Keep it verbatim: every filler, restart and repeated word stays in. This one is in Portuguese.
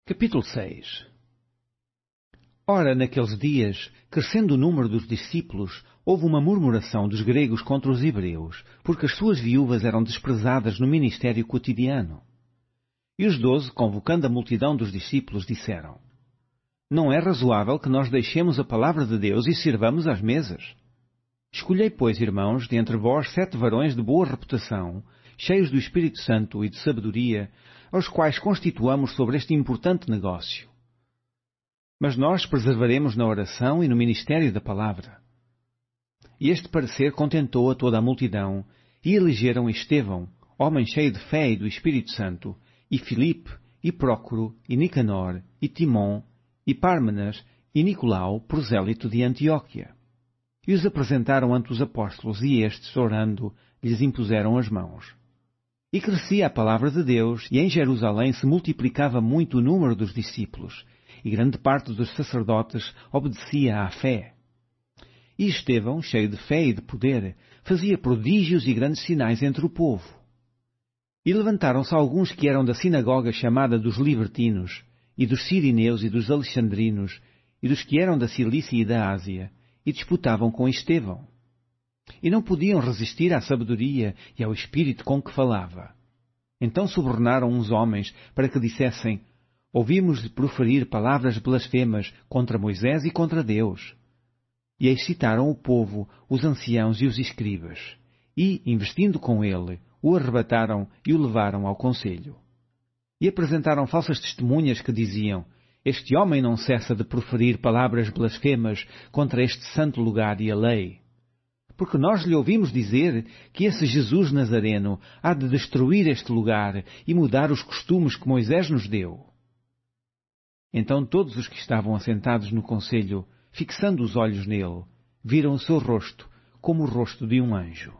Capítulo seis. Ora, naqueles dias, crescendo o número dos discípulos, houve uma murmuração dos gregos contra os hebreus, porque as suas viúvas eram desprezadas no ministério cotidiano. E os doze, convocando a multidão dos discípulos, disseram: Não é razoável que nós deixemos a palavra de Deus e sirvamos às mesas. Escolhei, pois, irmãos, de entre vós sete varões de boa reputação, cheios do Espírito Santo e de sabedoria, aos quais constituamos sobre este importante negócio. Mas nós preservaremos na oração e no ministério da palavra. E este parecer contentou a toda a multidão, e elegeram Estevão, homem cheio de fé e do Espírito Santo, e Filipe, e Prócoro, e Nicanor, e Timon, e Pármenas, e Nicolau, prosélito de Antioquia. E os apresentaram ante os apóstolos, e estes, orando, lhes impuseram as mãos. E crescia a palavra de Deus, e em Jerusalém se multiplicava muito o número dos discípulos, e grande parte dos sacerdotes obedecia à fé. E Estevão, cheio de fé e de poder, fazia prodígios e grandes sinais entre o povo. E levantaram-se alguns que eram da sinagoga chamada dos Libertinos, e dos Sirineus e dos Alexandrinos, e dos que eram da Cilícia e da Ásia, e disputavam com Estevão. E não podiam resistir à sabedoria e ao espírito com que falava. Então subornaram uns homens para que dissessem: Ouvimos-lhe proferir palavras blasfemas contra Moisés e contra Deus. E excitaram o povo, os anciãos e os escribas, e, investindo com ele, o arrebataram e o levaram ao conselho. E apresentaram falsas testemunhas que diziam: Este homem não cessa de proferir palavras blasfemas contra este santo lugar e a lei. Porque nós lhe ouvimos dizer que esse Jesus Nazareno há de destruir este lugar e mudar os costumes que Moisés nos deu. Então todos os que estavam assentados no conselho, fixando os olhos nele, viram o seu rosto como o rosto de um anjo.